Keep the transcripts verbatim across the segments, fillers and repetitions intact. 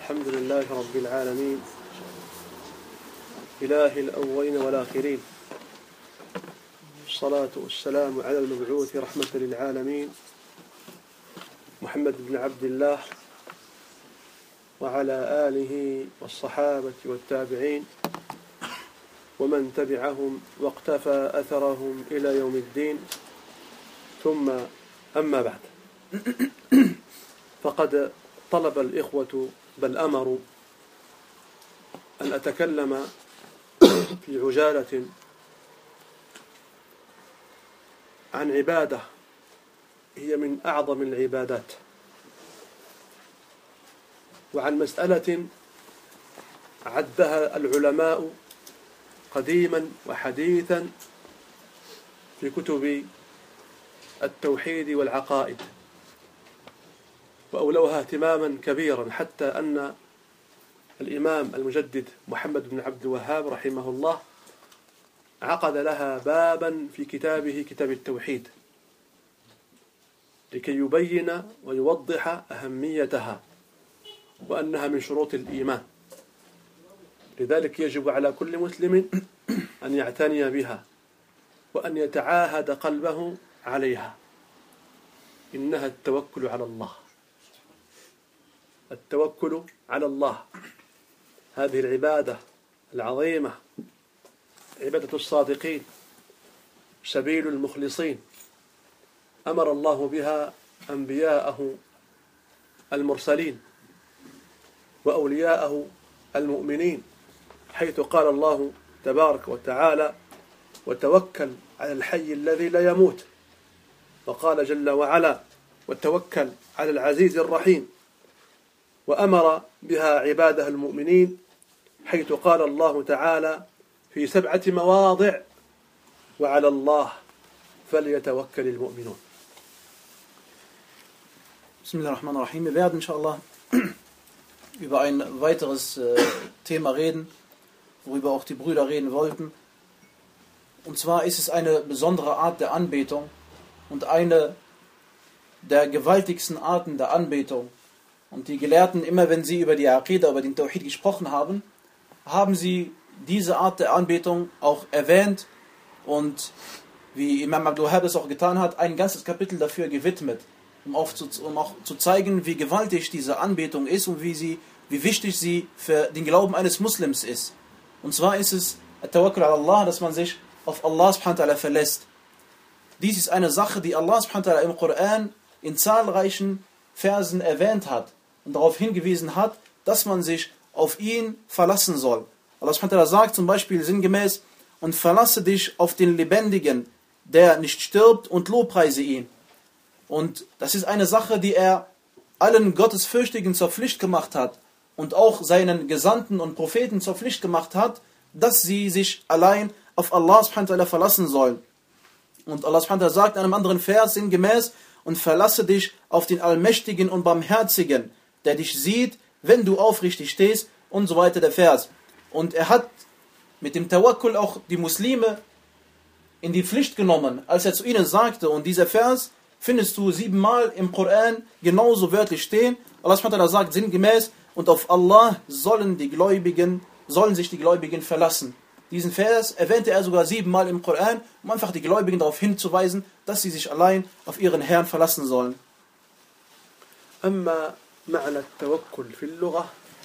الحمد لله رب العالمين إله الأولين والآخرين، الصلاة والسلام على المبعوث رحمة للعالمين محمد بن عبد الله وعلى آله والصحابة والتابعين ومن تبعهم واقتفى أثرهم إلى يوم الدين. ثم أما بعد، فقد طلب الإخوة بل أمروا أن أتكلم في عجالة عن عبادة هي من أعظم العبادات، وعن مسألة عدها العلماء قديما وحديثا في كتب التوحيد والعقائد، وأولوها اهتماما كبيرا، حتى أن الإمام المجدد محمد بن عبد الوهاب رحمه الله عقد لها بابا في كتابه كتاب التوحيد لكي يبين ويوضح أهميتها وأنها من شروط الإيمان. لذلك يجب على كل مسلم أن يعتني بها وأن يتعاهد قلبه عليها. إنها التوكل على الله، التوكل على الله، هذه العبادة العظيمة، عبادة الصادقين، سبيل المخلصين، أمر الله بها أنبياءه المرسلين وأولياءه المؤمنين، حيث قال الله تبارك وتعالى: وتوكل على الحي الذي لا يموت، وقال جل وعلا: وتوكل على العزيز الرحيم. وأمر بها عباده المؤمنين، حيث قال الله تعالى في سبعة مواضع: وعلى الله فليتوكل المؤمنون. Bismillahirrahmanirrahim. Wir werden inshallah über ein weiteres äh, Thema reden, worüber auch die Brüder reden wollten. Und zwar ist es eine besondere Art der Anbetung und eine der gewaltigsten Arten der Anbetung. Und die Gelehrten, immer wenn sie über die Aqidah, über den Tawhid gesprochen haben, haben sie diese Art der Anbetung auch erwähnt und, wie Imam Abdul Wahhab es auch getan hat, ein ganzes Kapitel dafür gewidmet, um auch zu, um auch zu zeigen, wie gewaltig diese Anbetung ist und wie, sie, wie wichtig sie für den Glauben eines Muslims ist. Und zwar ist es At-Tawakkul ala Allah, dass man sich auf Allah subhanahu wa ta'ala verlässt. Dies ist eine Sache, die Allah subhanahu wa ta'ala im Koran in zahlreichen Versen erwähnt hat und darauf hingewiesen hat, dass man sich auf ihn verlassen soll. Allah subhanahu wa ta'ala sagt zum Beispiel sinngemäß: und verlasse dich auf den Lebendigen, der nicht stirbt, und lobpreise ihn. Und das ist eine Sache, die er allen Gottesfürchtigen zur Pflicht gemacht hat und auch seinen Gesandten und Propheten zur Pflicht gemacht hat, dass sie sich allein auf Allah subhanahu wa ta'ala verlassen sollen. Und Allah subhanahu wa ta'ala sagt in einem anderen Vers sinngemäß: und verlasse dich auf den Allmächtigen und Barmherzigen, der dich sieht, wenn du aufrichtig stehst, und so weiter der Vers. Und er hat mit dem Tawakkul auch die Muslime in die Pflicht genommen, als er zu ihnen sagte, und dieser Vers findest du siebenmal im Koran genauso wörtlich stehen. Allah subhanahu wa ta'ala sagt sinngemäß: und auf Allah sollen die Gläubigen, sollen sich die Gläubigen verlassen. Diesen Vers erwähnte er sogar siebenmal im Koran, um einfach die Gläubigen darauf hinzuweisen, dass sie sich allein auf ihren Herrn verlassen sollen. أما معنى التوكل في اللغة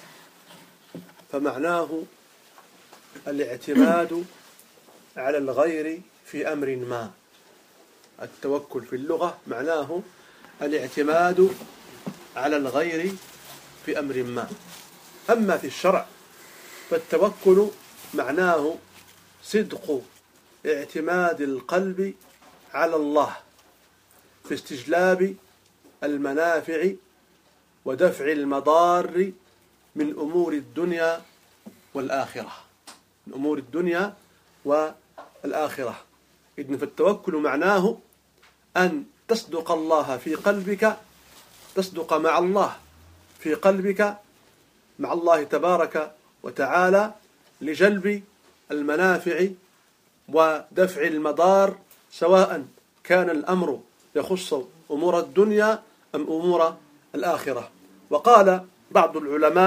فمعناه الاعتماد على الغير في أمر ما. التوكل في اللغة معناه الاعتماد على الغير في أمر ما. أما في الشرع فالتوكل معناه صدق اعتماد القلب على الله في استجلاب المنافع ودفع المضار من أمور الدنيا والآخرة من أمور الدنيا والآخرة إذن فالتوكل معناه أن تصدق الله في قلبك، تصدق مع الله في قلبك مع الله تبارك وتعالى لجلب المنافع ودفع المضار، سواء كان الأمر يخص أمور الدنيا أم أمور الآخرة. وقال بعض العلماء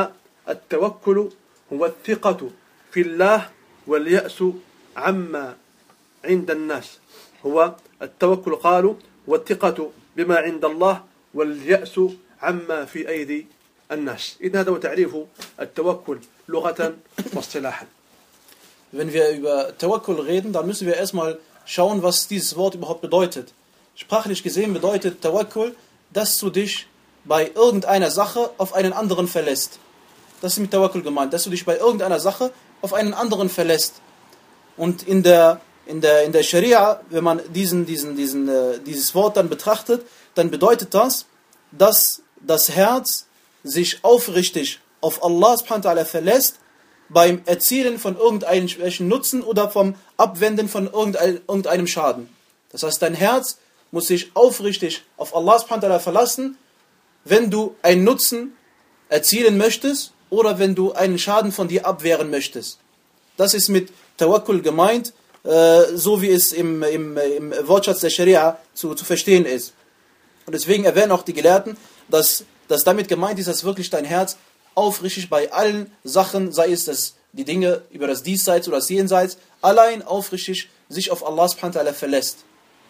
التوكل هو الثقة في الله واليأس عما عند الناس. هو التوكل قالوا والثقة بما عند الله واليأس عما في أيدي الناس. إذن هذا هو تعريف التوكل لغة واصطلاحا. Wenn wir über Tawakkul reden, dann müssen wir erstmal schauen, was dieses Wort überhaupt bedeutet. Sprachlich gesehen bedeutet Tawakkul, dass du dich bei irgendeiner Sache auf einen anderen verlässt. Das ist mit Tawakkul gemeint, dass du dich bei irgendeiner Sache auf einen anderen verlässt. Und in der, in der, in der Scharia, wenn man diesen, diesen, diesen, äh, dieses Wort dann betrachtet, dann bedeutet das, dass das Herz sich aufrichtig auf Allah subhanahu wa ta'ala verlässt, beim Erzielen von irgendeinem Nutzen oder vom Abwenden von irgendeinem Schaden. Das heißt, dein Herz muss sich aufrichtig auf Allah subhanahu wa ta'ala verlassen, wenn du einen Nutzen erzielen möchtest oder wenn du einen Schaden von dir abwehren möchtest. Das ist mit Tawakkul gemeint, äh, so wie es im, im, im Wortschatz der Scharia zu, zu verstehen ist. Und deswegen erwähnen auch die Gelehrten, dass, dass damit gemeint ist, dass wirklich dein Herz aufrichtig bei allen Sachen, sei es das, die Dinge über das Diesseits oder das Jenseits, allein aufrichtig sich auf Allah subhanahu wa ta'ala verlässt.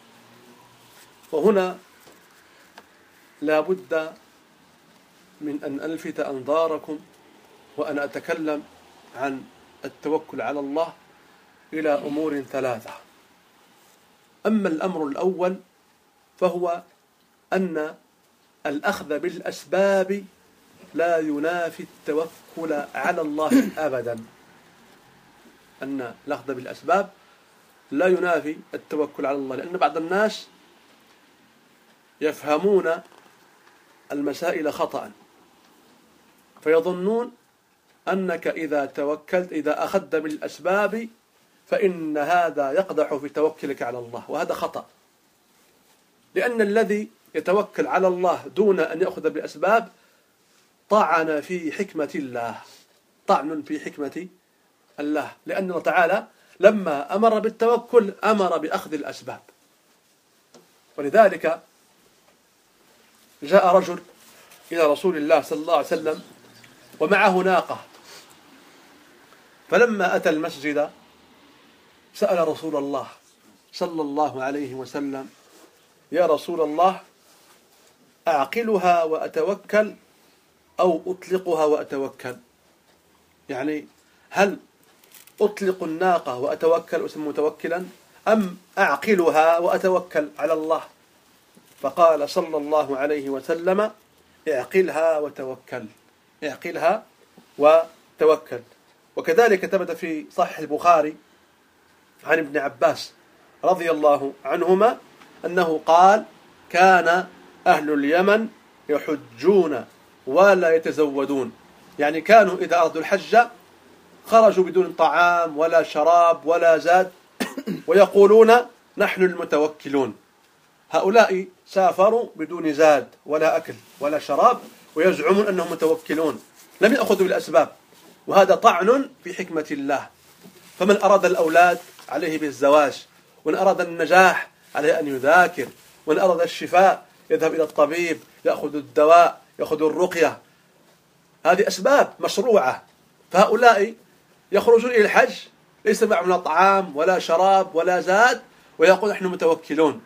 وهنا لا بد من أن ألفت أنظاركم وأنا أتكلم عن التوكل على الله إلى أمور ثلاثة. أما الأمر الأول فهو أن الأخذ بالأسباب لا ينافي التوكل على الله أبدا. أن الأخذ بالأسباب لا ينافي التوكل على الله، لأن بعض الناس يفهمون المسائل خطأ، فيظنون أنك إذا توكلت إذا أخذت بالأسباب فإن هذا يقدح في توكلك على الله، وهذا خطأ. لأن الذي يتوكل على الله دون أن يأخذ بالأسباب طعن في حكمة الله، طعن في حكمة الله، لأن الله تعالى لما أمر بالتوكل أمر بأخذ الأسباب. ولذلك جاء رجل إلى رسول الله صلى الله عليه وسلم ومعه ناقة، فلما أتى المسجد سأل رسول الله صلى الله عليه وسلم: يا رسول الله، أعقلها وأتوكل أو أطلقها وأتوكل؟ يعني هل أطلق الناقة وأتوكل وأسمى متوكلا، أم أعقلها وأتوكل على الله؟ فقال صلى الله عليه وسلم: اعقلها وتوكل، اعقلها وتوكل. وكذلك ثبت في صحيح البخاري عن ابن عباس رضي الله عنهما أنه قال: كان أهل اليمن يحجون ولا يتزودون، يعني كانوا إذا أرادوا الحج خرجوا بدون طعام ولا شراب ولا زاد ويقولون: نحن المتوكلون. هؤلاء سافروا بدون زاد ولا أكل ولا شراب ويزعمون أنهم متوكلون، لم يأخذوا بالأسباب، وهذا طعن في حكمة الله. فمن أراد الأولاد عليه بالزواج، ومن أراد النجاح عليه أن يذاكر، ومن أراد الشفاء يذهب إلى الطبيب يأخذ الدواء يأخذ الرقية. هذه أسباب مشروعة. فهؤلاء يخرجون إلى الحج ليس معهم لا طعام ولا شراب ولا زاد ويقول: نحن متوكلون.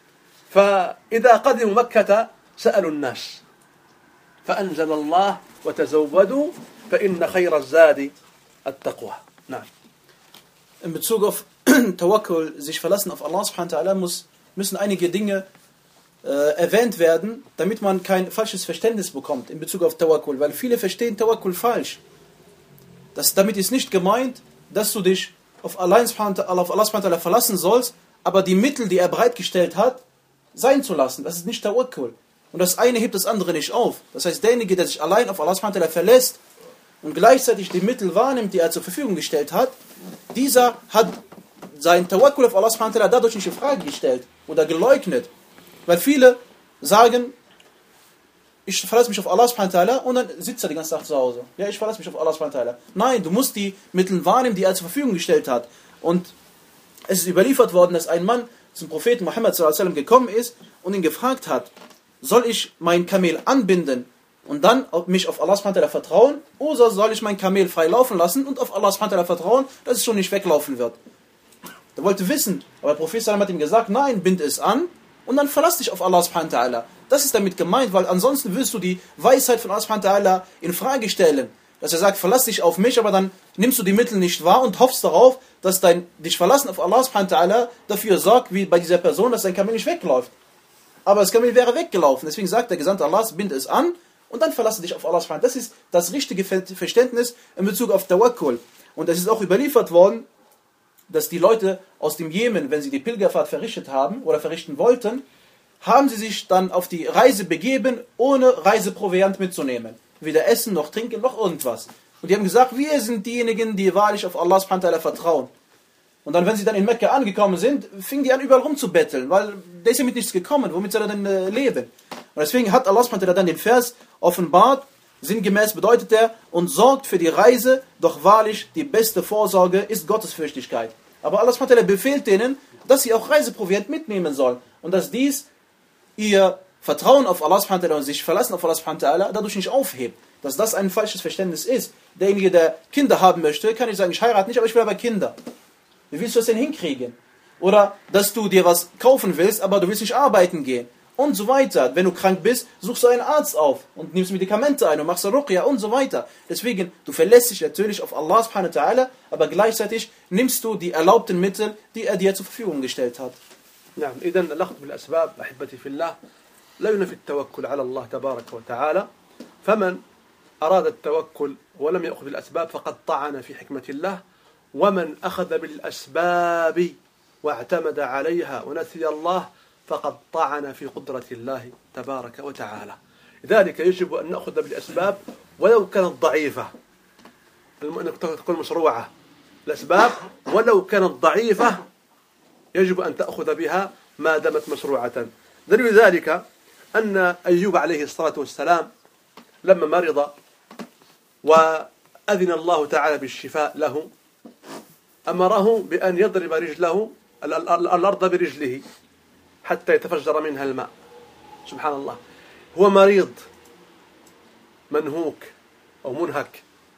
فإذا قدموا مكة سألوا الناس فأنزل الله: وتزودوا فإن خير الزاد التقوى. نعم. In Bezug auf Tawakkul, sich verlassen auf Allah subhanahu wa ta'ala, muss, müssen einige Dinge äh, erwähnt werden, damit man kein falsches Verständnis bekommt in Bezug auf Tawakkul, weil viele verstehen Tawakkul falsch. Das, damit ist nicht gemeint, dass du dich auf Allah subhanahu wa ta'ala verlassen sollst, aber die Mittel, die er bereitgestellt hat, sein zu lassen. Das ist nicht Tawakkul. Und das eine hebt das andere nicht auf. Das heißt, derjenige, der sich allein auf Allah subhanahu wa ta'ala verlässt und gleichzeitig die Mittel wahrnimmt, die er zur Verfügung gestellt hat, dieser hat sein Tawakkul auf Allah subhanahu wa ta'ala dadurch nicht in Frage gestellt oder geleugnet. Weil viele sagen: ich verlasse mich auf Allah subhanahu wa ta'ala, und dann sitzt er den ganzen Tag zu Hause. Ja, ich verlasse mich auf Allah subhanahu wa ta'ala. Nein, du musst die Mittel wahrnehmen, die er zur Verfügung gestellt hat. Und es ist überliefert worden, dass ein Mann zum Propheten Muhammad sallallahu alaihi wasallam gekommen ist und ihn gefragt hat: soll ich mein Kamel anbinden und dann mich auf Allah subhanahu wa ta'ala vertrauen, oder soll ich mein Kamel frei laufen lassen und auf Allah subhanahu wa ta'ala vertrauen, dass es schon nicht weglaufen wird? Er wollte wissen, aber der Prophet sallam hat ihm gesagt, nein, bind es an und dann verlass dich auf Allah subhanahu wa ta'ala. Das ist damit gemeint, weil ansonsten wirst du die Weisheit von Allah subhanahu wa ta'ala in Frage stellen. Dass er sagt, verlass dich auf mich, aber dann nimmst du die Mittel nicht wahr und hoffst darauf, dass dein dich verlassen auf Allah subhanahu wa ta'ala dafür sorgt, wie bei dieser Person, dass dein Kamel nicht wegläuft. Aber das Kamel wäre weggelaufen. Deswegen sagt der Gesandte Allahs, bind es an und dann verlasse dich auf Allah subhanahu wa ta'ala. Das ist das richtige Verständnis in Bezug auf Tawakkul. Und es ist auch überliefert worden, dass die Leute aus dem Jemen, wenn sie die Pilgerfahrt verrichtet haben oder verrichten wollten, haben sie sich dann auf die Reise begeben, ohne Reiseproviant mitzunehmen. Weder Essen, noch Trinken, noch irgendwas. Und die haben gesagt, wir sind diejenigen, die wahrlich auf Allah subhanahu wa ta'ala vertrauen. Und dann, wenn sie dann in Mekka angekommen sind, fingen die an, überall rumzubetteln, weil der ist ja mit nichts gekommen, womit soll er denn äh, leben? Und deswegen hat Allah subhanahu wa ta'ala dann den Vers offenbart, sinngemäß bedeutet er, und sorgt für die Reise, doch wahrlich die beste Vorsorge ist Gottesfürchtigkeit. Aber Allah subhanahu wa ta'ala befehlt denen, dass sie auch Reiseproviant mitnehmen sollen und dass dies ihr Vertrauen auf Allah subhanahu wa ta'ala und sich verlassen auf Allah subhanahu wa ta'ala dadurch nicht aufhebt. Dass das ein falsches Verständnis ist. Derjenige, der Kinder haben möchte, kann nicht sagen, ich heirate nicht, aber ich will aber Kinder. Wie willst du das denn hinkriegen? Oder, dass du dir was kaufen willst, aber du willst nicht arbeiten gehen. Und so weiter. Wenn du krank bist, suchst du einen Arzt auf und nimmst Medikamente ein und machst Ruqya und so weiter. Deswegen, du verlässt dich natürlich auf Allah subhanahu wa ta'ala, aber gleichzeitig nimmst du die erlaubten Mittel, die er dir zur Verfügung gestellt hat. نعم إذا الأخذ بالأسباب أحبتي في الله لا ينفي التوكل على الله تبارك وتعالى فمن أراد التوكل ولم يأخذ بالأسباب فقد طعن في حكمة الله ومن أخذ بالأسباب واعتمد عليها ونسي الله فقد طعن في قدرة الله تبارك وتعالى لذلك يجب أن نأخذ بالأسباب ولو كانت ضعيفة أن تكون مشروعة الأسباب ولو كانت ضعيفة يجب أن تأخذ بها ما دامت مشروعة دليل ذلك أن أيوب عليه الصلاة والسلام لما مرض وأذن الله تعالى بالشفاء له أمره بأن يضرب رجله الأرض برجله حتى يتفجر منها الماء سبحان الله هو مريض منهوك أو منهك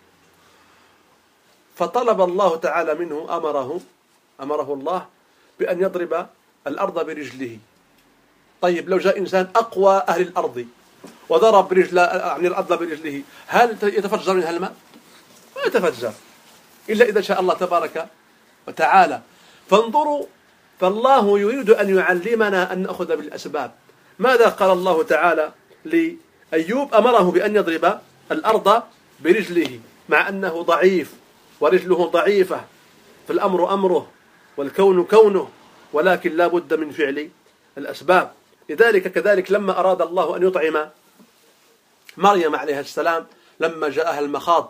فطلب الله تعالى منه أمره أمره الله بأن يضرب الأرض برجله طيب لو جاء إنسان أقوى أهل الأرض وضرب برجل يعني الأرض برجله هل يتفجر منها الماء؟ ما يتفجر إلا إذا شاء الله تبارك وتعالى فانظروا فالله يريد أن يعلمنا أن نأخذ بالأسباب ماذا قال الله تعالى لأيوب أمره بأن يضرب الأرض برجله مع أنه ضعيف ورجله ضعيفة فالأمر أمره والكون كونه ولكن لا بد من فعل الأسباب لذلك كذلك لما أراد الله أن يطعم مريم عليه السلام لما جاءها المخاض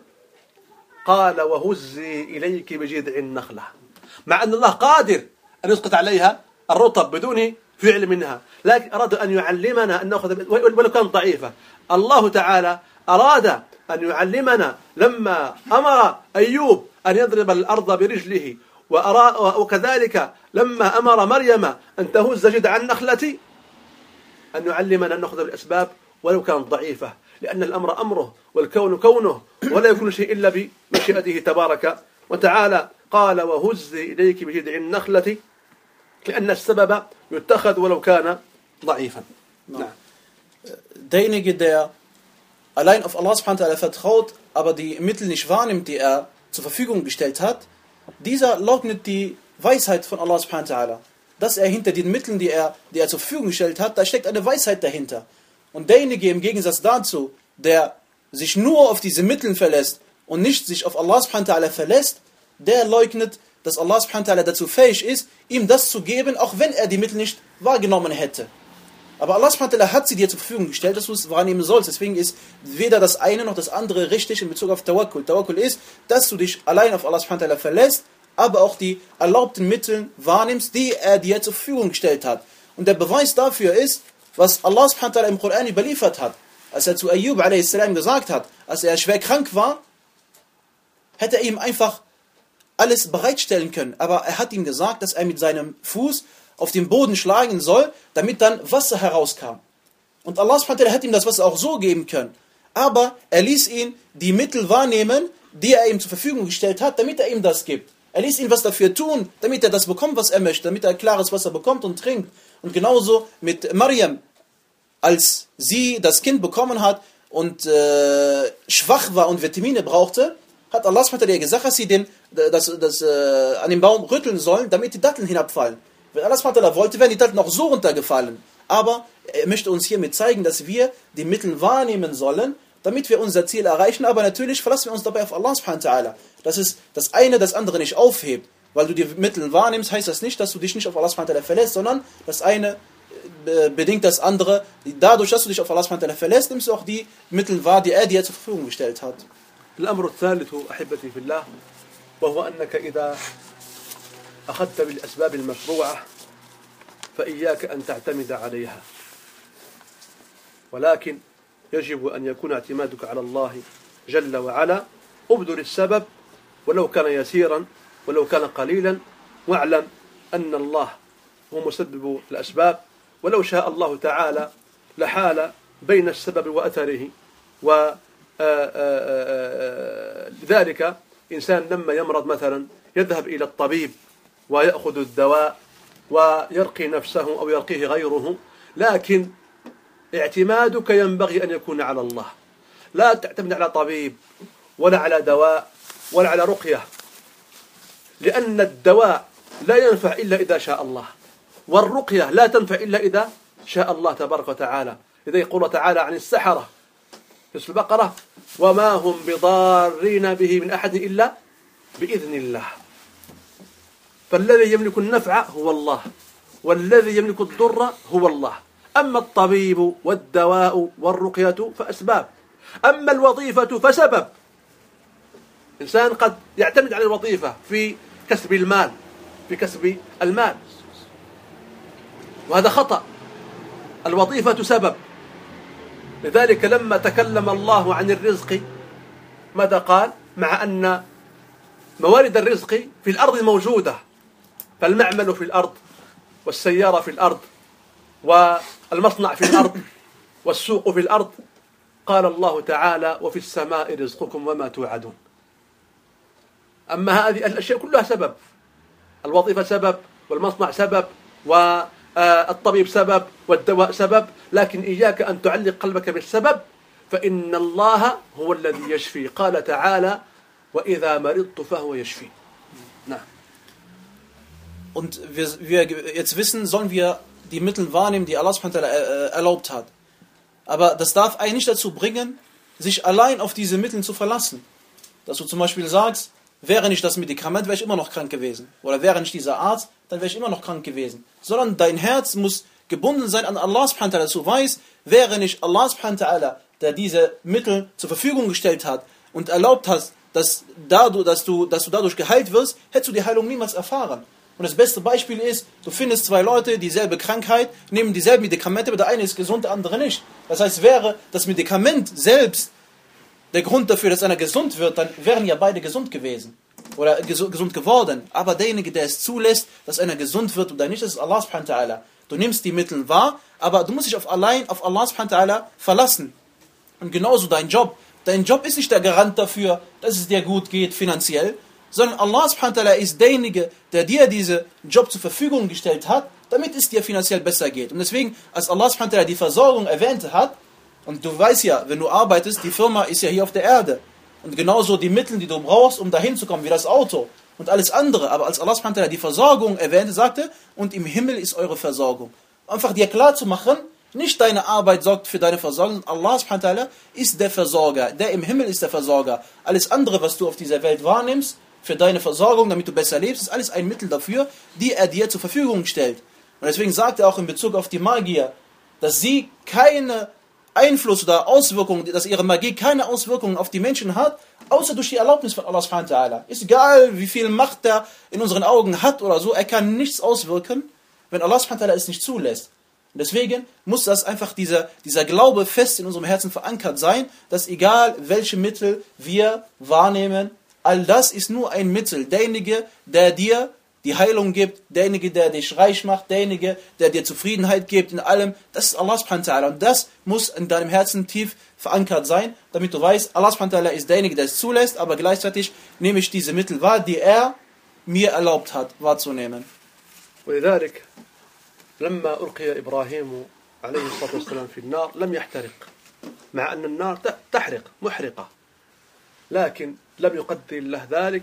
قال وهزي إليك بجذع النخلة مع أن الله قادر أن يسقط عليها الرطب بدون فعل منها لكن أراد أن يعلمنا أن نأخذ ولو كانت ضعيفة الله تعالى أراد أن يعلمنا لما أمر أيوب أن يضرب الأرض برجله وكذلك لما أمر مريم أن تهز جذع النخلة أن يعلمنا أن نأخذ بالأسباب ولو كانت ضعيفة لأن الأمر أمره والكون كونه ولا يكون شيء إلا بمشيئته تبارك وتعالى قال وهزي إليك بجذع النخلة لأن السبب يتخذ ولو كان ضعيفا نعم. Derjenige, der allein auf Allah subhanahu wa ta'ala vertraut, aber die Mittel nicht wahrnimmt, die er zur Verfügung gestellt hat, dieser leugnet die Weisheit von Allah subhanahu wa ta'ala. Dass er hinter den Mitteln, die er, die er zur Verfügung gestellt hat, da steckt eine Weisheit dahinter. Und derjenige im Gegensatz dazu, der sich nur auf diese Mittel verlässt und nicht sich auf Allah subhanahu wa ta'ala verlässt, der leugnet, dass Allah subhanahu wa ta'ala dazu fähig ist, ihm das zu geben, auch wenn er die Mittel nicht wahrgenommen hätte. Aber Allah subhanahu wa ta'ala hat sie dir zur Verfügung gestellt, dass du es wahrnehmen sollst. Deswegen ist weder das eine noch das andere richtig in Bezug auf Tawakkul. Tawakkul ist, dass du dich allein auf Allah subhanahu wa ta'ala verlässt, aber auch die erlaubten Mittel wahrnimmst, die er dir zur Verfügung gestellt hat. Und der Beweis dafür ist, was Allah subhanahu wa ta'ala im Koran überliefert hat. Als er zu Ayyub a s. gesagt hat, als er schwer krank war, hätte er ihm einfach alles bereitstellen können. Aber er hat ihm gesagt, dass er mit seinem Fuß auf den Boden schlagen soll, damit dann Wasser herauskam. Und Allah subhanahu wa ta'ala hätte ihm das Wasser auch so geben können. Aber er ließ ihn die Mittel wahrnehmen, die er ihm zur Verfügung gestellt hat, damit er ihm das gibt. Er ließ ihn was dafür tun, damit er das bekommt, was er möchte, damit er klares Wasser bekommt und trinkt. Und genauso mit Maryam, als sie das Kind bekommen hat und äh, schwach war und Vitamine brauchte, hat Allah subhanahu wa ta'ala gesagt, dass sie den, das, das, äh, an dem Baum rütteln sollen, damit die Datteln hinabfallen. Wenn Allah subhanahu wa ta'ala wollte, wären die Datteln auch so runtergefallen. Aber er möchte uns hiermit zeigen, dass wir die Mittel wahrnehmen sollen, damit wir unser Ziel erreichen. Aber natürlich verlassen wir uns dabei auf Allah subhanahu wa ta'ala. Dass es das eine das andere nicht aufhebt. Weil du die Mittel wahrnimmst, heißt das nicht, dass du dich nicht auf Allah subhanahu wa ta'ala verlässt, sondern das eine bedingt das andere. Dadurch, dass du dich auf Allah subhanahu wa ta'ala verlässt, nimmst du auch die Mittel wahr, die er dir zur Verfügung gestellt hat. الأمر الثالث أحبتي في الله وهو أنك إذا أخذت بالأسباب المشروعة فإياك أن تعتمد عليها ولكن يجب أن يكون اعتمادك على الله جل وعلا أبذل السبب ولو كان يسيرا ولو كان قليلا واعلم أن الله هو مسبب الأسباب ولو شاء الله تعالى لحال بين السبب وأثره و لذلك إنسان لما يمرض مثلا يذهب إلى الطبيب ويأخذ الدواء ويرقي نفسه أو يرقيه غيره لكن اعتمادك ينبغي أن يكون على الله لا تعتمد على طبيب ولا على دواء ولا على رقية لأن الدواء لا ينفع إلا إذا شاء الله والرقية لا تنفع إلا إذا شاء الله تبارك وتعالى إذا يقول تعالى عن السحرة في البقرة وما هم بضارين به من أحد إلا بإذن الله فالذي يملك النفع هو الله والذي يملك الضر هو الله أما الطبيب والدواء والرقية فأسباب أما الوظيفة فسبب إنسان قد يعتمد على الوظيفة في كسب المال في كسب المال وهذا خطأ الوظيفة سبب لذلك لما تكلم الله عن الرزق ماذا قال مع أن موارد الرزق في الأرض موجودة فالمعمل في الأرض والسيارة في الأرض والمصنع في الأرض والسوق في الأرض قال الله تعالى وفي السماء رزقكم وما توعدون أما هذه الأشياء كلها سبب الوظيفة سبب والمصنع سبب والطبيب سبب والدواء سبب لكن إياك أن تعلق قلبك بالسبب فإن الله هو الذي يشفي قال تعالى وإذا مرضت فهو يشفي نعم. Und wir, wir jetzt wissen, sollen wir die Mittel wahrnehmen, die Allah subhanahu wa ta'ala erlaubt hat. Aber das darf einen nicht dazu bringen, sich allein auf diese Mittel zu verlassen. Dass du zum Beispiel sagst, wäre nicht das Medikament, wäre ich immer noch krank gewesen. Oder wäre nicht dieser Arzt, dann wäre ich immer noch krank gewesen. Sondern dein Herz muss gebunden sein an Allah subhanahu wa ta'ala, dass du weißt, wäre nicht Allah subhanahu wa ta'ala, der diese Mittel zur Verfügung gestellt hat und erlaubt hat, dass, dadurch, dass, du, dass du dadurch geheilt wirst, hättest du die Heilung niemals erfahren. Und das beste Beispiel ist, du findest zwei Leute, dieselbe Krankheit, nehmen dieselben Medikamente, aber der eine ist gesund, der andere nicht. Das heißt, wäre das Medikament selbst der Grund dafür, dass einer gesund wird, dann wären ja beide gesund gewesen oder gesund geworden. Aber derjenige, der es zulässt, dass einer gesund wird oder nicht, das ist Allah subhanahu wa ta'ala. Du nimmst die Mittel wahr, aber du musst dich auf allein auf Allah subhanahu wa ta'ala verlassen. Und genauso dein Job. Dein Job ist nicht der Garant dafür, dass es dir gut geht finanziell, sondern Allah subhanahu wa ta'ala ist derjenige, der dir diesen Job zur Verfügung gestellt hat, damit es dir finanziell besser geht. Und deswegen, als Allah subhanahu wa ta'ala die Versorgung erwähnt hat, und du weißt ja, wenn du arbeitest, die Firma ist ja hier auf der Erde. Und genauso die Mittel, die du brauchst, um dahin zu kommen, wie das Auto und alles andere. Aber als Allah subhanahu wa ta'ala die Versorgung erwähnte, sagte, und im Himmel ist eure Versorgung. Einfach dir klar zu machen, nicht deine Arbeit sorgt für deine Versorgung, Allah subhanahu wa ta'ala ist der Versorger. Der im Himmel ist der Versorger. Alles andere, was du auf dieser Welt wahrnimmst, für deine Versorgung, damit du besser lebst, ist alles ein Mittel dafür, die er dir zur Verfügung stellt. Und deswegen sagt er auch in Bezug auf die Magier, dass sie keine Einfluss oder Auswirkungen, dass ihre Magie keine Auswirkungen auf die Menschen hat, außer durch die Erlaubnis von Allah subhanahu wa ta'ala. Ist egal, wie viel Macht er in unseren Augen hat oder so, er kann nichts auswirken, wenn Allah subhanahu wa ta'ala es nicht zulässt. Und deswegen muss das einfach dieser, dieser Glaube fest in unserem Herzen verankert sein, dass egal welche Mittel wir wahrnehmen, all das ist nur ein Mittel. Derjenige, der dir die Heilung gibt, derjenige, der dich reich macht, derjenige, der dir Zufriedenheit gibt in allem, das ist Allah subhanahu wa ta'ala. Und das muss in deinem Herzen tief verankert sein, damit du weißt, Allah subhanahu wa ta'ala ist derjenige, der es zulässt, aber gleichzeitig nehme ich diese Mittel wahr, die er mir erlaubt hat, wahrzunehmen. ولذلك لما ألقي إبراهيم عليه الصلاة والسلام في النار لم يحترق مع أن النار تحرق محرقة لكن لم يقدر الله ذلك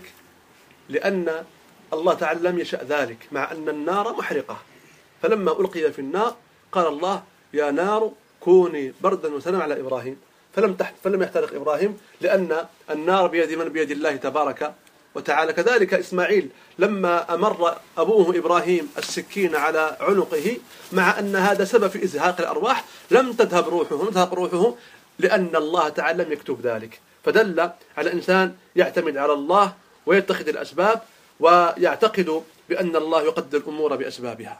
لأن الله تعالى لم يشأ ذلك مع أن النار محرقة فلما ألقي في النار قال الله يا نار كوني بردا وسلاما على إبراهيم فلم تحت فلم يحترق إبراهيم لأن النار بيد من بيد الله تبارك وتعالى. كذلك إسماعيل لما أمر أبوه إبراهيم السكين على عنقه مع أن هذا سبب في إزهاق الأرواح لم تذهب روحه لم تذهب روحه لأن الله تعالى لم يكتب ذلك. فدل على إنسان يعتمد على الله ويتخذ الأسباب ويعتقد بأن الله يقدر الأمور بأسبابها.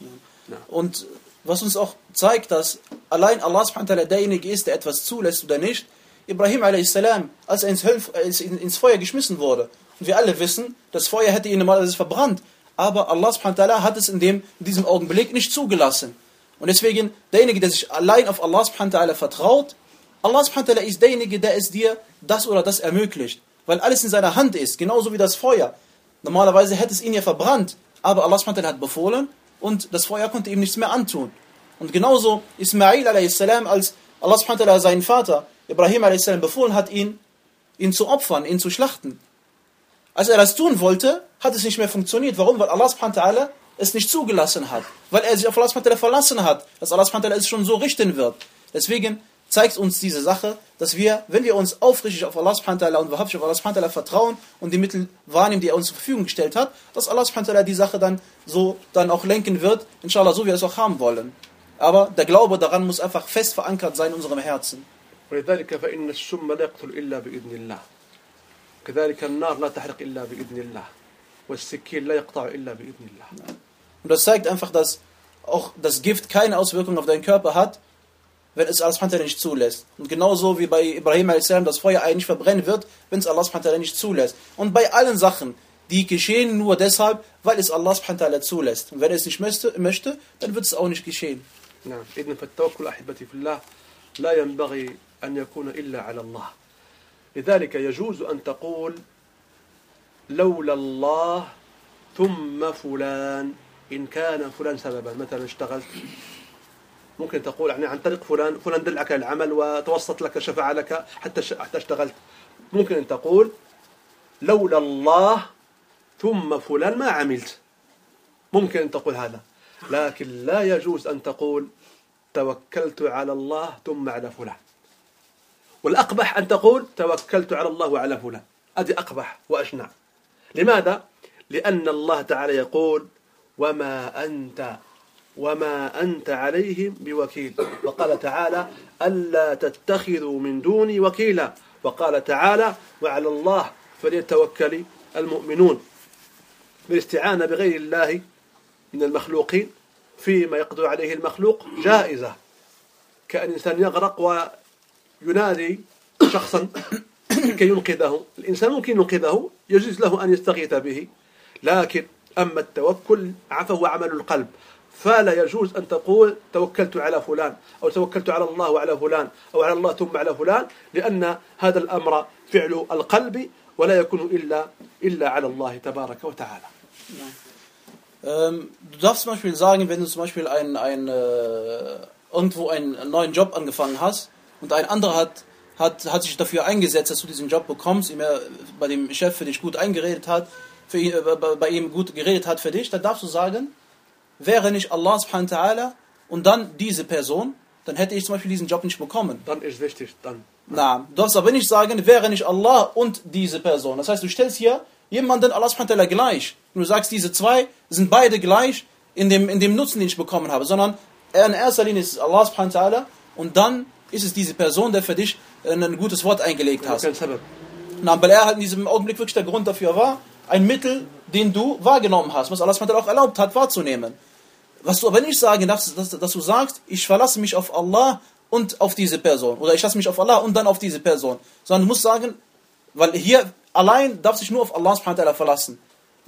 Und was uns auch zeigt, dass allein Allah subhanahu wa ta'ala derjenige ist, der etwas zulässt oder nicht. Ibrahim a s, als er ins, Höl ins Feuer geschmissen wurde, und wir alle wissen, das Feuer hätte ihn normalerweise verbrannt, aber Allah subhanahu wa ta'ala hat es in, dem, in diesem Augenblick nicht zugelassen. Und deswegen, derjenige, der sich allein auf Allah subhanahu wa ta'ala vertraut, Allah subhanahu wa ta'ala ist derjenige, der es dir das oder das ermöglicht, weil alles in seiner Hand ist, genauso wie das Feuer. Normalerweise hätte es ihn ja verbrannt, aber Allah subhanahu wa ta'ala hat befohlen und das Feuer konnte ihm nichts mehr antun. Und genauso Ismail a s, als Allah subhanahu wa ta'ala seinen Vater Ibrahim a s befohlen hat, ihn, ihn zu opfern, ihn zu schlachten. Als er das tun wollte, hat es nicht mehr funktioniert. Warum? Weil Allah subhanahu wa ta'ala es nicht zugelassen hat. Weil er sich auf Allah subhanahu wa ta'ala verlassen hat, dass Allah subhanahu wa ta'ala es schon so richten wird. Deswegen zeigt uns diese Sache, dass wir, wenn wir uns aufrichtig auf Allah subhanahu wa ta'ala und wahrhaftig auf Allah subhanahu wa ta'ala vertrauen und die Mittel wahrnehmen, die er uns zur Verfügung gestellt hat, dass Allah subhanahu wa ta'ala die Sache dann so dann auch lenken wird, inshallah, so wie wir es auch haben wollen. Aber der Glaube daran muss einfach fest verankert sein in unserem Herzen. ولذلك فإن السم لا يقتل إلا بإذن الله كذلك النار لا تحرق إلا بإذن الله والسكين لا يقطع إلا بإذن الله. Und das zeigt einfach, dass auch das Gift keine Auswirkung auf deinen Körper hat, wenn es Allah subhanahu wa ta'ala nicht zulässt. Und genauso wie bei Ibrahim a s das Feuer eigentlich verbrennen wird, wenn es Allah subhanahu wa ta'ala nicht zulässt. Und bei allen Sachen, die geschehen nur deshalb, weil es Allah subhanahu wa ta'ala zulässt. Und wenn er es nicht möchte, möchte, dann wird es auch nicht geschehen. نعم إذن فالتوكل أحبتي في الله لا ينبغي أن يكون إلا على الله. لذلك يجوز أن تقول لولا الله ثم فلان إن كان فلان سببا. مثلا اشتغلت ممكن تقول يعني عن طريق فلان فلان دلك على العمل وتوسط لك شفع لك حتى حتى اشتغلت. ممكن أن تقول لولا الله ثم فلان ما عملت. ممكن أن تقول هذا لكن لا يجوز أن تقول توكلت على الله ثم على فلان. والأقبح أن تقول توكلت على الله وعلى فلان. هذه أقبح وأشنع. لماذا؟ لأن الله تعالى يقول وما أنت وما أنت عليهم بوكيل. وقال تعالى ألا تتخذوا من دوني وكيلا. وقال تعالى وعلى الله فليتوكل المؤمنون. بالاستعانة بغير الله من المخلوقين فيما يقدر عليه المخلوق جائزة، كأن إنسان يغرق وينادي شخصا كي ينقذه. الإنسان ممكن ينقذه، يجوز له أن يستغيث به، لكن أما التوكل فهو عمل القلب، فلا يجوز أن تقول توكلت على فلان أو توكلت على الله وعلى فلان أو على الله ثم على فلان، لأن هذا الأمر فعل القلب ولا يكون إلا إلا على الله تبارك وتعالى. Ähm, du darfst zum Beispiel sagen, wenn du zum Beispiel ein, ein, äh, irgendwo einen neuen Job angefangen hast und ein anderer hat, hat, hat sich dafür eingesetzt, dass du diesen Job bekommst, ihm er bei dem Chef für dich gut eingeredet hat, für ihn, äh, bei, bei ihm gut geredet hat für dich, dann darfst du sagen, wäre nicht Allah subhanahu wa ta'ala und dann diese Person, dann hätte ich zum Beispiel diesen Job nicht bekommen. Dann ist wichtig, dann. Na, du darfst aber nicht sagen, wäre nicht Allah und diese Person. Das heißt, du stellst hier jemanden Allah subhanahu wa ta'ala gleich. Und du sagst, diese zwei sind beide gleich in dem, in dem Nutzen, den ich bekommen habe. Sondern in erster Linie ist es Allah subhanahu wa ta'ala und dann ist es diese Person, der für dich ein gutes Wort eingelegt hat. Na, weil er halt in diesem Augenblick wirklich der Grund dafür war, ein Mittel, den du wahrgenommen hast, was Allah subhanahu wa ta'ala auch erlaubt hat, wahrzunehmen. Was du aber nicht sagen darfst, dass, dass du sagst, ich verlasse mich auf Allah und auf diese Person. Oder ich lasse mich auf Allah und dann auf diese Person. Sondern du musst sagen, weil hier allein darf sich nur auf Allah subhanahu wa ta'ala verlassen.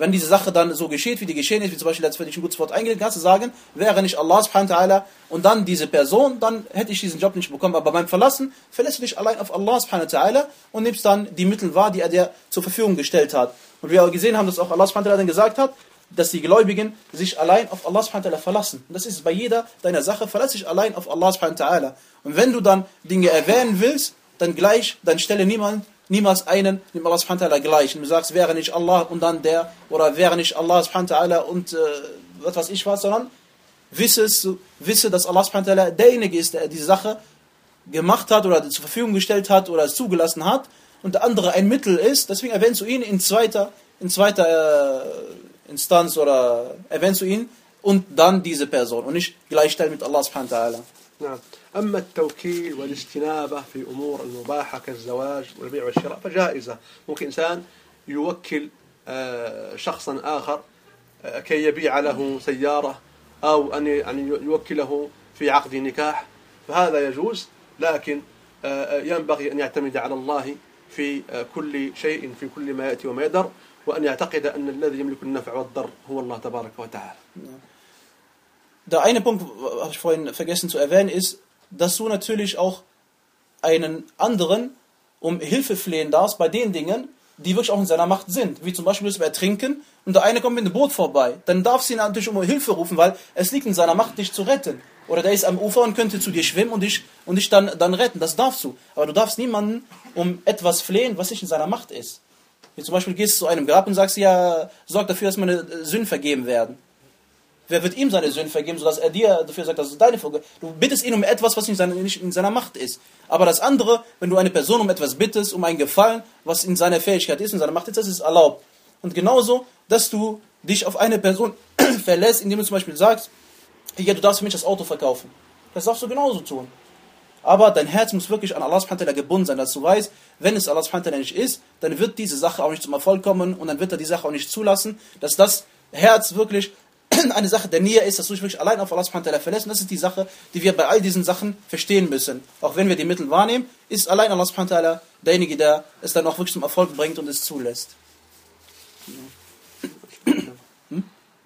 wenn diese Sache dann so geschieht, wie die geschehen ist, wie zum Beispiel jetzt, wenn ich ein gutes Wort eingelegt kannst du sagen, wäre nicht Allah subhanahu wa ta'ala und dann diese Person, dann hätte ich diesen Job nicht bekommen. Aber beim Verlassen verlässt du dich allein auf Allah subhanahu wa ta'ala und nimmst dann die Mittel wahr, die er dir zur Verfügung gestellt hat. Und wir auch gesehen haben, dass auch Allah subhanahu wa ta'ala dann gesagt hat, dass die Gläubigen sich allein auf Allah subhanahu wa ta'ala verlassen. Und das ist bei jeder deiner Sache, verlass dich allein auf Allah subhanahu wa ta'ala. Und wenn du dann Dinge erwähnen willst, dann gleich, dann stelle niemand, niemals einen dem Allah subhanahu wa ta'ala gleich. Und du sagst, wäre nicht Allah und dann der, oder wäre nicht Allah subhanahu wa ta'ala und äh, was weiß ich was, sondern wisse, es, wisse, dass Allah subhanahu wa ta'ala derjenige ist, der diese Sache gemacht hat oder zur Verfügung gestellt hat oder es zugelassen hat und der andere ein Mittel ist. Deswegen erwähnst du ihn in zweiter, in zweiter äh, Instanz oder erwähnst du ihn und dann diese Person und nicht gleichstellen mit Allah subhanahu wa ta'ala. نعم. أما التوكيل والاستنابة في أمور المباحة كالزواج والبيع والشراء فجائزة. ممكن إنسان يوكل شخصا آخر كي يبيع له سيارة أو أن يعني يوكله في عقد نكاح فهذا يجوز لكن ينبغي أن يعتمد على الله في كل شيء في كل ما يأتي وما يدر وأن يعتقد أن الذي يملك النفع والضر هو الله تبارك وتعالى. Der eine Punkt, habe ich vorhin vergessen zu erwähnen, ist, dass du natürlich auch einen anderen um Hilfe flehen darfst bei den Dingen, die wirklich auch in seiner Macht sind. Wie zum Beispiel, du ertrinken und der eine kommt mit einem Boot vorbei. Dann darfst du ihn natürlich um Hilfe rufen, weil es liegt in seiner Macht, dich zu retten. Oder der ist am Ufer und könnte zu dir schwimmen und dich, und dich dann, dann retten. Das darfst du. Aber du darfst niemanden um etwas flehen, was nicht in seiner Macht ist. Wie zum Beispiel gehst du zu einem Grab und sagst, ja, sorg dafür, dass meine Sünden vergeben werden. Wer wird ihm seine Sünden vergeben, sodass er dir dafür sagt, dass es deine Folge. Du bittest ihn um etwas, was nicht in seiner Macht ist. Aber das andere, wenn du eine Person um etwas bittest, um einen Gefallen, was in seiner Fähigkeit ist, in seiner Macht ist, das ist erlaubt. Und genauso, dass du dich auf eine Person verlässt, indem du zum Beispiel sagst, ja, du darfst für mich das Auto verkaufen. Das darfst du genauso tun. Aber dein Herz muss wirklich an Allah subhanahu wa ta'ala gebunden sein, dass du weißt, wenn es Allah subhanahu wa ta'ala nicht ist, dann wird diese Sache auch nicht zum Erfolg kommen und dann wird er die Sache auch nicht zulassen, dass das Herz wirklich eine Sache der Nähe ist, dass du dich wirklich allein auf Allah subhanahu wa ta'ala verlässt. Und das ist die Sache, die wir bei all diesen Sachen verstehen müssen. Auch wenn wir die Mittel wahrnehmen, ist allein Allah subhanahu wa ta'ala derjenige, der es dann auch wirklich zum Erfolg bringt und es zulässt. Hm?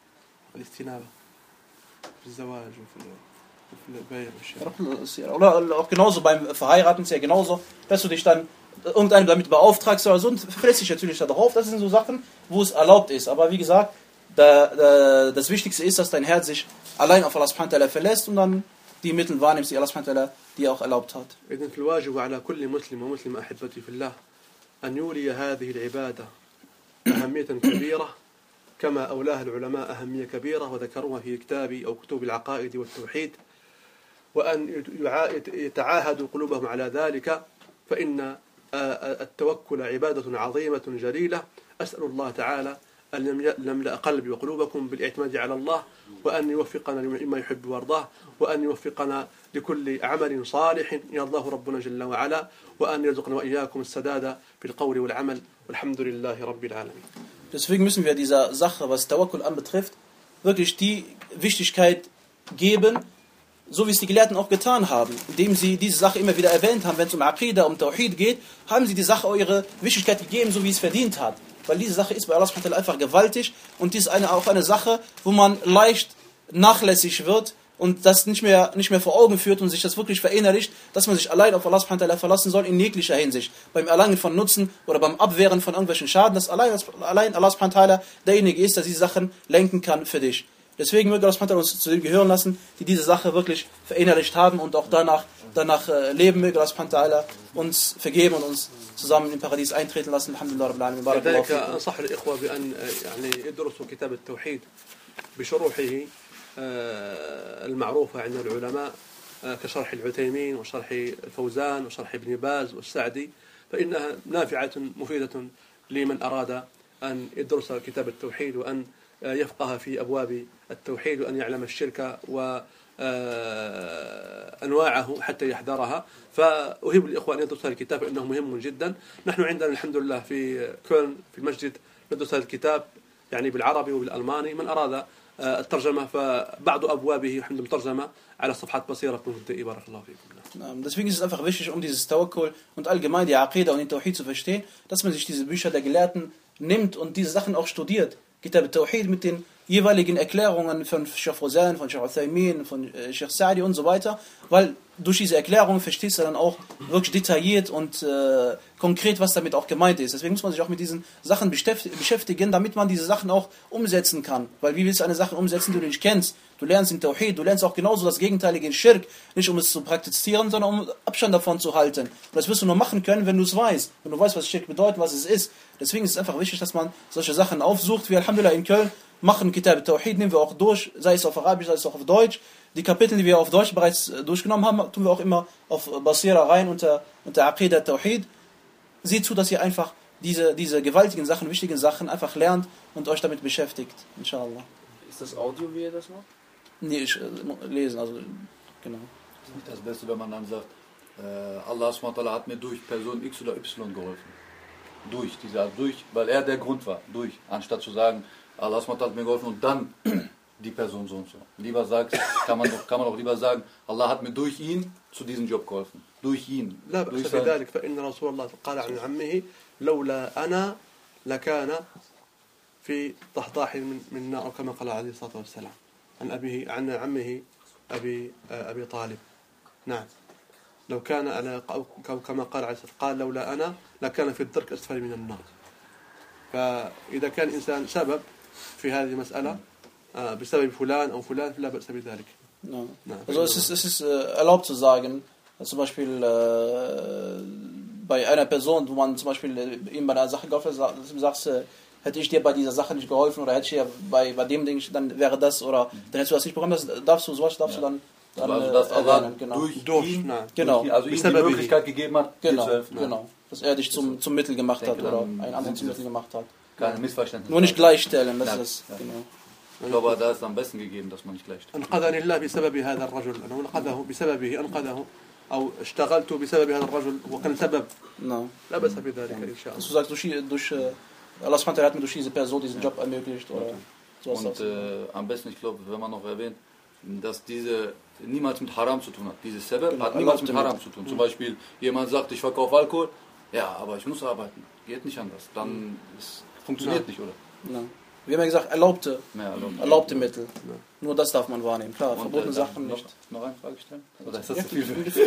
Oder auch genauso beim Verheiraten ist ja genauso, dass du dich dann irgendeinem damit beauftragst oder so und verlässt dich natürlich darauf. Das sind so Sachen, wo es erlaubt ist. Aber wie gesagt, Da, da, das Wichtigste ist, dass dein Herz sich allein auf Allah subhanahu wa ta'ala verlässt und dann die Mittel wahrnimmst, die Allah subhanahu wa ta'ala dir auch erlaubt hat. إذن فالواجب على كل مسلم ومسلم أحبتي في الله أن يولي هذه العبادة أهمية كبيرة كما أولاها العلماء أهمية كبيرة وذكروها في كتابي أو كتب العقائد والتوحيد وأن يتعاهدوا قلوبهم على ذلك فإن التوكل عبادة عظيمة جليلة. أسأل الله تعالى أن يملأ قلبي وقلوبكم بالاعتماد على الله وأن يوفقنا لما يحب ويرضاه وأن يوفقنا لكل عمل صالح يرضاه ربنا جل وعلا وأن يرزقنا وإياكم السداد في القول والعمل والحمد لله رب العالمين. Deswegen müssen wir dieser Sache, was Tawakkul anbetrifft, wirklich die Wichtigkeit geben, so wie es die Gelehrten auch getan haben, indem sie diese Sache immer wieder erwähnt haben, wenn es um Aqidah, um Tawhid geht, haben sie die Sache auch ihre Wichtigkeit gegeben, so wie es verdient hat. Weil diese Sache ist bei Allah subhanahu wa ta'ala einfach gewaltig und dies ist eine, auch eine Sache, wo man leicht nachlässig wird und das nicht mehr, nicht mehr vor Augen führt und sich das wirklich verinnerlicht, dass man sich allein auf Allah subhanahu wa ta'ala verlassen soll in jeglicher Hinsicht. Beim Erlangen von Nutzen oder beim Abwehren von irgendwelchen Schaden, dass allein, allein Allah subhanahu wa ta'ala derjenige ist, der diese Sachen lenken kann für dich. Deswegen möge Allah subhanahu wa ta'ala uns zu denen gehören lassen, die diese Sache wirklich verinnerlicht haben und auch danach, danach äh, leben. Möge Allah subhanahu wa ta'ala uns vergeben und uns zusammen im Paradies eintreten lassen. Alhamdulillah Rabbil Alamin. لذلك أنصح الإخوة بأن يعني يدرسوا كتاب التوحيد بشروحه المعروفة عند العلماء كشرح العثيمين وشرح الفوزان وشرح ابن باز والسعدي فإنها نافعة مفيدة لمن أراد أن يدرس كتاب التوحيد وأن يفقه في أبواب التوحيد وأن يعلم الشرك و أنواعه حتى يحذرها. فأهب الإخوة أن يدرسوا الكتاب فإنه مهم جدا. نحن عندنا الحمد لله في كولن في المسجد ندرس الكتاب يعني بالعربي وبالألماني. من أراد الترجمة فبعض أبوابه الحمد لله مترجمة على صفحات بصيرة بنت بارك الله فيكم. Deswegen ist es einfach wichtig, um dieses Tawakkul und allgemein die Aqidah und den Tawhid zu verstehen, dass man sich diese Bücher der Gelehrten nimmt und diese Sachen auch studiert. Kitab al-Tawhid mit den jeweiligen Erklärungen von Sheikh Fawzan, von Sheikh Uthaymin, von äh, Sheikh Sa'di und so weiter, weil durch diese Erklärung verstehst du dann auch wirklich detailliert und äh, konkret, was damit auch gemeint ist. Deswegen muss man sich auch mit diesen Sachen beschäftigen, damit man diese Sachen auch umsetzen kann. Weil wie willst du eine Sache umsetzen, die du nicht kennst? Du lernst in Tawhid, du lernst auch genauso das Gegenteilige in Schirk, nicht um es zu praktizieren, sondern um Abstand davon zu halten. Und das wirst du nur machen können, wenn du es weißt. Wenn du weißt, was Schirk bedeutet, was es ist. Deswegen ist es einfach wichtig, dass man solche Sachen aufsucht. Wir Alhamdulillah in Köln machen Kitab al-Tawhid, nehmen wir auch durch, sei es auf Arabisch, sei es auch auf Deutsch. Die Kapitel, die wir auf Deutsch bereits durchgenommen haben, tun wir auch immer auf Basira rein unter, unter Aqidah al-Tawhid. Seht zu, dass ihr einfach diese, diese gewaltigen Sachen, wichtigen Sachen einfach lernt und euch damit beschäftigt. Inshallah. Ist das Audio, wie ihr das macht? Nee, ich äh, lesen, also genau. Das ist nicht das Beste, wenn man dann sagt, äh, Allah subhanahu wa ta'ala hat mir durch Person X oder Y geholfen. Durch, dieser durch, weil er der Grund war, durch. Anstatt zu sagen, Allah subhanahu wa ta'ala hat mir geholfen und dann die Person so und so. Lieber sagt, kann man doch, kann man doch lieber sagen, Allah hat mir durch ihn zu diesem Job geholfen. Durch ihn. لا بأس بذلك فإن رسول الله قال عن عمه لولا أنا لكان في ضحضاح من من نار كما قال عليه الصلاة والسلام عن أبيه عن عمه أبي أبي طالب نعم لو كان على كما قال عليه الصلاة قال لولا أنا لكان في الدرك أسفل من النار فإذا كان إنسان سبب في هذه المسألة بسبب فلان أو فلان فلا بأس بذلك. Ja. Also es ist, es ist äh, erlaubt zu sagen, dass zum Beispiel äh, bei einer Person, wo man zum Beispiel äh, ihm bei einer Sache geholfen hat, sagst, äh, hätte ich dir bei dieser Sache nicht geholfen oder hätte ich dir bei, bei dem Ding, dann wäre das oder dann hättest du das nicht bekommen, das darfst du, sowas darfst ja. du dann, dann also, dass äh, Allah erlernen. Genau. Durch, durch ihn, genau. Durch ihn, also ihm die Möglichkeit gegeben hat, genau, dir zu helfen. Genau, dass er dich zum, zum Mittel gemacht hat denke, oder einen anderen zum Mittel gemacht hat. Keine Missverständnisse. Nur nicht gleichstellen, das ja. ist ja. Genau. Ich glaube, da ist am besten gegeben, dass man nicht gleichstellt. أنقذني الله بسبب هذا الرجل أنا أنقذه بسببه أنقذه أو اشتغلت بسبب هذا الرجل وكان سبب no. لا بأس بذلك إن شاء الله. Du sagst, durch, durch Allah subhanahu wa ta'ala hat mir durch diese Person diesen Job ermöglicht oder sowas. Und äh, am besten, ich glaube, wenn man noch erwähnt, dass diese niemals mit Haram zu tun hat. Dieses Sebeb genau, hat niemals mit Haram zu tun. Mhm. Zum Beispiel, jemand sagt, ich verkaufe Alkohol, ja, aber ich muss arbeiten. Geht nicht anders. Dann ist, funktioniert ja. nicht, oder? No. Wir haben ja gesagt, erlaubte, ja, erlaubte. erlaubte Mittel. Ja. Nur das darf man wahrnehmen. Klar, und, verbotene äh, Sachen noch, nicht. Noch eine Frage stellen? Oder ist das ja, zu viel für mich?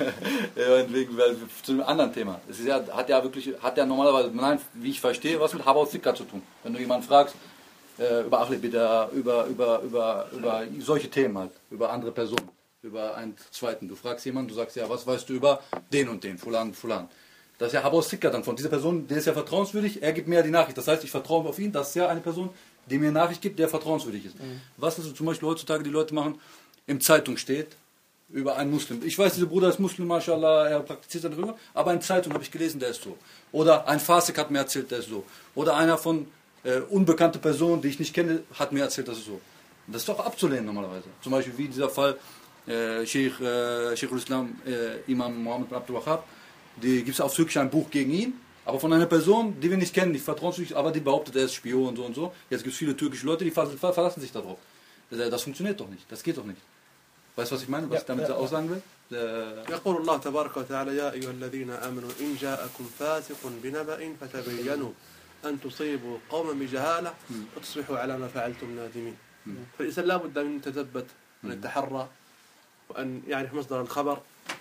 Ja, wegen, weil, zu einem anderen Thema. Es ist ja, hat ja wirklich, hat ja normalerweise, nein, wie ich verstehe, was mit Habaut Zikr zu tun. Wenn du jemanden fragst, äh, über Achli Bida, über, über, über, über solche Themen halt, über andere Personen, über einen zweiten. Du fragst jemanden, du sagst ja, was weißt du über den und den, Fulan, Fulan. Das ist ja Habaut Zikr dann von dieser Person, der ist ja vertrauenswürdig, er gibt mir ja die Nachricht. Das heißt, ich vertraue auf ihn, das ist ja eine Person, die mir Nachricht gibt, der vertrauenswürdig ist. Mhm. Was also zum Beispiel heutzutage die Leute machen, im Zeitung steht, über einen Muslim. Ich weiß, dieser Bruder ist Muslim, mashallah, er praktiziert darüber, aber in Zeitung habe ich gelesen, der ist so. Oder ein Fasik hat mir erzählt, der ist so. Oder einer von äh, unbekannte Person, die ich nicht kenne, hat mir erzählt, das ist so. Das ist doch abzulehnen normalerweise. Zum Beispiel wie dieser Fall, äh, Sheikh, äh, Sheikh al-Islam, äh, Imam Muhammad bin Abdul Wahhab, die gibt es auch wirklich ein Buch gegen ihn, aber von einer Person, die wir nicht kennen, nicht vertrauenswürdig, aber die behauptet, er ist Spion und so und so. Jetzt gibt es viele türkische Leute, die verlassen sich darauf. Das, das funktioniert doch nicht, das geht doch nicht. Weißt du, was ich meine, was ja, ich damit ja, aussagen will? يقول الله تبارك وتعالى يا أيها الذين آمنوا إن جاءكم فاسق بنبأ فتبينوا أن تصيبوا قوما بجهالة وتصبحوا على ما فعلتم نادمين. فالإنسان لا بد من يتثبت وأن يتحرى وأن يعرف مصدر الخبر.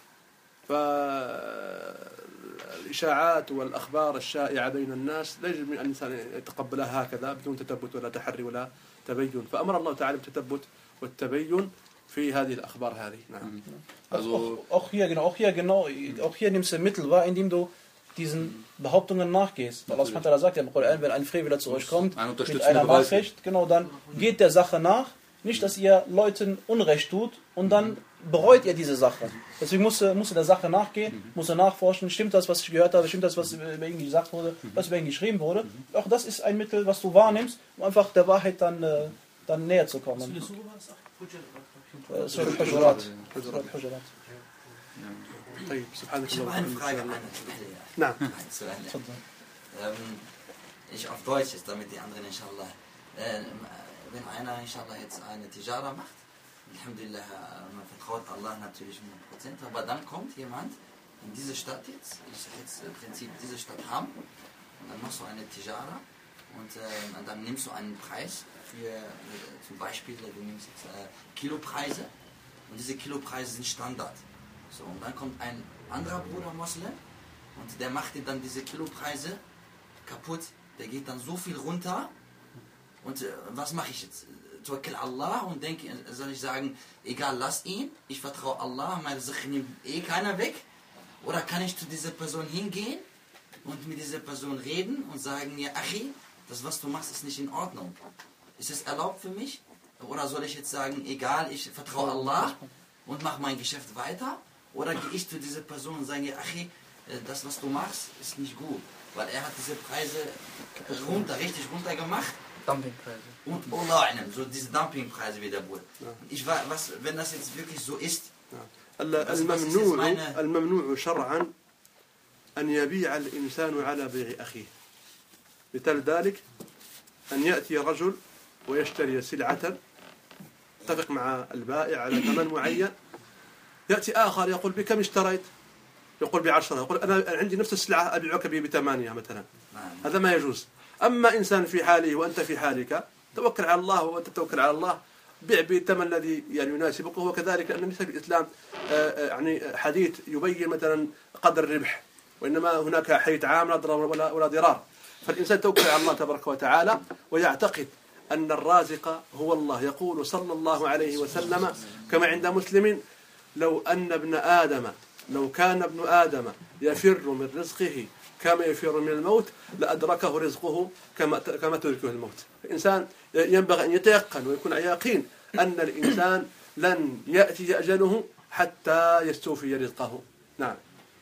فالإشاعات والأخبار الشائعة بين الناس لا يجب من الإنسان يتقبلها هكذا بدون تثبت ولا تحري ولا تبين. فأمر الله تعالى بالتثبت والتبين في هذه الأخبار هذه. نعم. Also auch, auch hier genau, auch hier genau, auch hier nimmst du Mittel wahr, indem du diesen Behauptungen nachgehst. Weil Allah sagt ja im Koran, wenn ein Freiwilliger zu euch kommt ein mit einer Nachricht, genau, dann geht der Sache nach, nicht, dass ihr Leuten Unrecht tut und dann bereut ihr diese Sache. Deswegen musst du, musst du der Sache nachgehen, musst du nachforschen, stimmt das, was ich gehört habe, stimmt das, was über ihn gesagt wurde, was über ihn geschrieben wurde. Auch das ist ein Mittel, was du wahrnimmst, um einfach der Wahrheit dann, äh, dann näher zu kommen. سورة الحجرات. سورة الحجرات. طيب سبحانك Ich habe eine Frage an نعم. Ich auf Deutsch ist, damit die anderen inshallah. Wenn einer inshallah jetzt eine Tijara macht, alhamdulillah, man vertraut Allah natürlich hundert Prozent, aber dann kommt jemand in diese Stadt jetzt, ich sage jetzt im Prinzip diese Stadt Ham, und dann machst du eine Tijara und äh, dann nimmst du einen Preis für, äh, zum Beispiel, du nimmst jetzt, äh, Kilopreise und diese Kilopreise sind Standard. So, und dann kommt ein anderer Bruder Moslem und der macht dir dann diese Kilopreise kaputt, der geht dann so viel runter und äh, was mache ich jetzt? Tawakkal Allah und denke, soll ich sagen, egal, lass ihn, ich vertraue Allah, meine Sache nimmt eh keiner weg, oder kann ich zu dieser Person hingehen und mit dieser Person reden und sagen, ja Achi, das was du machst ist nicht in Ordnung. Ist es erlaubt für mich? Oder soll ich jetzt sagen, egal, ich vertraue Allah und mache mein Geschäft weiter? Oder gehe ich zu dieser Person und sage, ja Achi, das was du machst ist nicht gut, weil er hat diese Preise runter, richtig runter gemacht. Dumpingpreise. Und Allah, so diese Dumpingpreise wie der Bruder. Ich war, was, wenn das jetzt wirklich so ist. الممنوع الممنوع شرعا أن يبيع الإنسان على بيع أخيه. مثال ذلك أن يأتي رجل ويشتري سلعة يتفق مع البائع على ثمن معين، يأتي آخر يقول بكم اشتريت؟ يقول بعشرة، يقول أنا عندي نفس السلعة أبيعك بثمانية مثلا. هذا ما يجوز. أما إنسان في حاله وأنت في حالك توكل على الله وأنت توكل على الله، بيع بالثمن الذي يعني يناسبك. وهو كذلك لأن مثل الإسلام يعني حديث يبين مثلا قدر الربح، وإنما هناك حديث عام لا ضرر ولا ولا ضرار. فالإنسان توكل على الله تبارك وتعالى ويعتقد أن الرازق هو الله. يقول صلى الله عليه وسلم كما عند مسلم: لو أن ابن آدم لو كان ابن آدم يفر من رزقه كما يفر من الموت لأدركه رزقه كما كما تدركه الموت. الإنسان ينبغي أن يتيقن ويكون على يقين أن الإنسان لن يأتي أجله حتى يستوفي رزقه. نعم.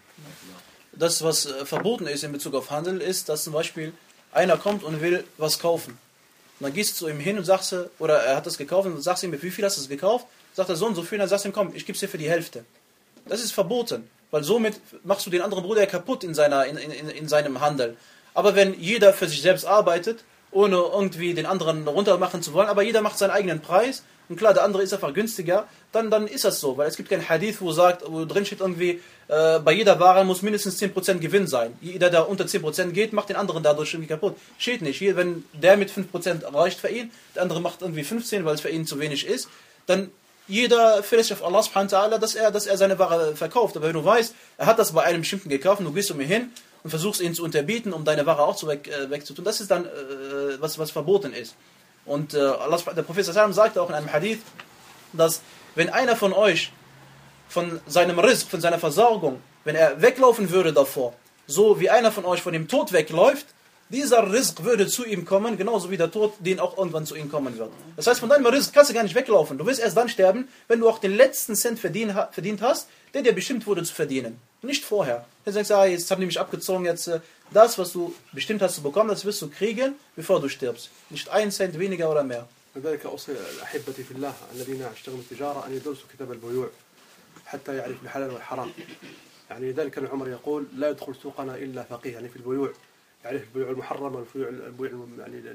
Das, was verboten ist in Bezug auf Handel, ist, dass zum Beispiel einer kommt und will was kaufen. Und dann gehst du zu ihm hin und sagst, oder er hat das gekauft und sagst ihm, wie viel hast du es gekauft? Sagt er so und so viel, dann sagst du ihm, komm, ich gebe es dir für die Hälfte. Das ist verboten, weil somit machst du den anderen Bruder kaputt in, seiner, in, in, in seinem Handel. Aber wenn jeder für sich selbst arbeitet, ohne irgendwie den anderen runtermachen zu wollen, aber jeder macht seinen eigenen Preis, und klar, der andere ist einfach günstiger, dann, dann ist das so, weil es gibt kein Hadith, wo sagt, wo drin steht irgendwie, äh, bei jeder Ware muss mindestens zehn Prozent Gewinn sein. Jeder, der unter zehn Prozent geht, macht den anderen dadurch irgendwie kaputt. Steht nicht. Hier, wenn der mit fünf Prozent reicht für ihn, der andere macht irgendwie fünfzehn, weil es für ihn zu wenig ist, dann jeder verlässt sich auf Allah subhanahu wa ta'ala, dass er, dass er seine Ware verkauft. Aber wenn du weißt, er hat das bei einem bestimmten gekauft und du gehst um ihn hin und versuchst ihn zu unterbieten, um deine Ware auch zu weg, äh, wegzutun, das ist dann, äh, was, was verboten ist. Und äh, Allah, der Prophet sagte auch in einem Hadith, dass wenn einer von euch von seinem Rizq, von seiner Versorgung, wenn er weglaufen würde davor, so wie einer von euch von dem Tod wegläuft, dieser Rizq würde zu ihm kommen, genauso wie der Tod, den auch irgendwann zu ihm kommen wird. Das heißt, von deinem Rizq kannst du gar nicht weglaufen. Du wirst erst dann sterben, wenn du auch den letzten Cent verdient, verdient hast, der dir bestimmt wurde zu verdienen. Nicht vorher. Jetzt sagst du, ah, jetzt haben die mich abgezogen, jetzt äh, das, was du bestimmt hast zu bekommen, das wirst du kriegen, bevor du stirbst. Nicht ein Cent weniger oder mehr. لذلك أوصي أحبتي في الله الذين يشتغلون التجارة أن يدرسوا كتاب البيوع حتى يعرف الحلال والحرام. يعني لذلك كان عمر يقول: لا يدخل سوقنا إلا فقيه، يعني في البيوع يعرف البيوع المحرمة والبيوع البيوع يعني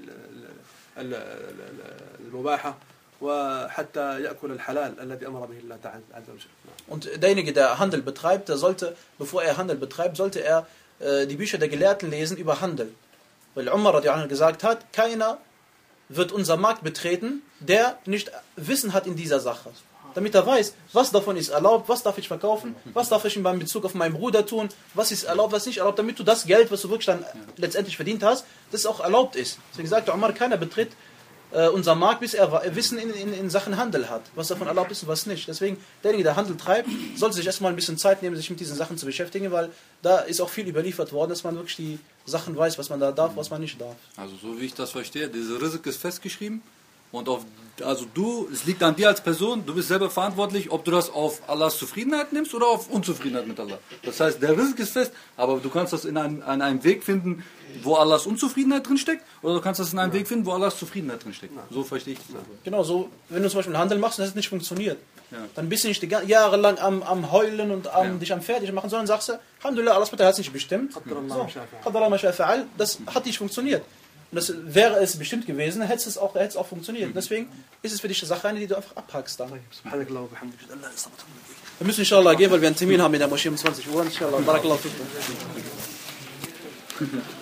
المباحة وحتى يأكل الحلال الذي أمر به الله تعالى عز وجل. Und derjenige, der Handel betreibt, der sollte, bevor er Handel betreibt, sollte er äh, die Bücher der Gelehrten lesen über Handel. Weil Umar radiallahu anhu gesagt hat, keiner wird unser Markt betreten, der nicht Wissen hat in dieser Sache. Damit er weiß, was davon ist erlaubt, was darf ich verkaufen, was darf ich in Bezug auf meinen Bruder tun, was ist erlaubt, was nicht erlaubt, damit du das Geld, was du wirklich dann letztendlich verdient hast, das auch erlaubt ist. Deswegen sagte Umar, keiner betritt äh, unser Markt, bis er Wissen in, in, in Sachen Handel hat, was davon erlaubt ist und was nicht. Deswegen, derjenige, der Handel treibt, sollte sich erstmal ein bisschen Zeit nehmen, sich mit diesen Sachen zu beschäftigen, weil da ist auch viel überliefert worden, dass man wirklich die Sachen weiß, was man da darf, was man nicht darf. Also so wie ich das verstehe, diese Rizq ist festgeschrieben und auf, also du, es liegt an dir als Person, du bist selber verantwortlich, ob du das auf Allahs Zufriedenheit nimmst oder auf Unzufriedenheit mit Allah. Das heißt, der Rizq ist fest, aber du kannst das in einem, an einem Weg finden, wo Allahs Unzufriedenheit drinsteckt, oder du kannst das in einem Weg finden, wo Allahs Zufriedenheit drinsteckt. So verstehe ich das. Genau, so, wenn du zum Beispiel Handel machst und das nicht funktioniert, ja, dann bist du nicht die jahrelang am, am Heulen und am, ja, dich am fertig machen, sondern sagst du, Alhamdulillah, Allah hat es nicht bestimmt. So, das hat nicht funktioniert. Und das wäre es bestimmt gewesen, hätte es auch, hätte es auch funktioniert. Deswegen ist es für dich eine Sache, die du einfach abhackst. Da. Wir müssen inshallah gehen, weil wir einen Termin haben in der Moschee um zwanzig Uhr. Inshallah. Barakallahu fikum.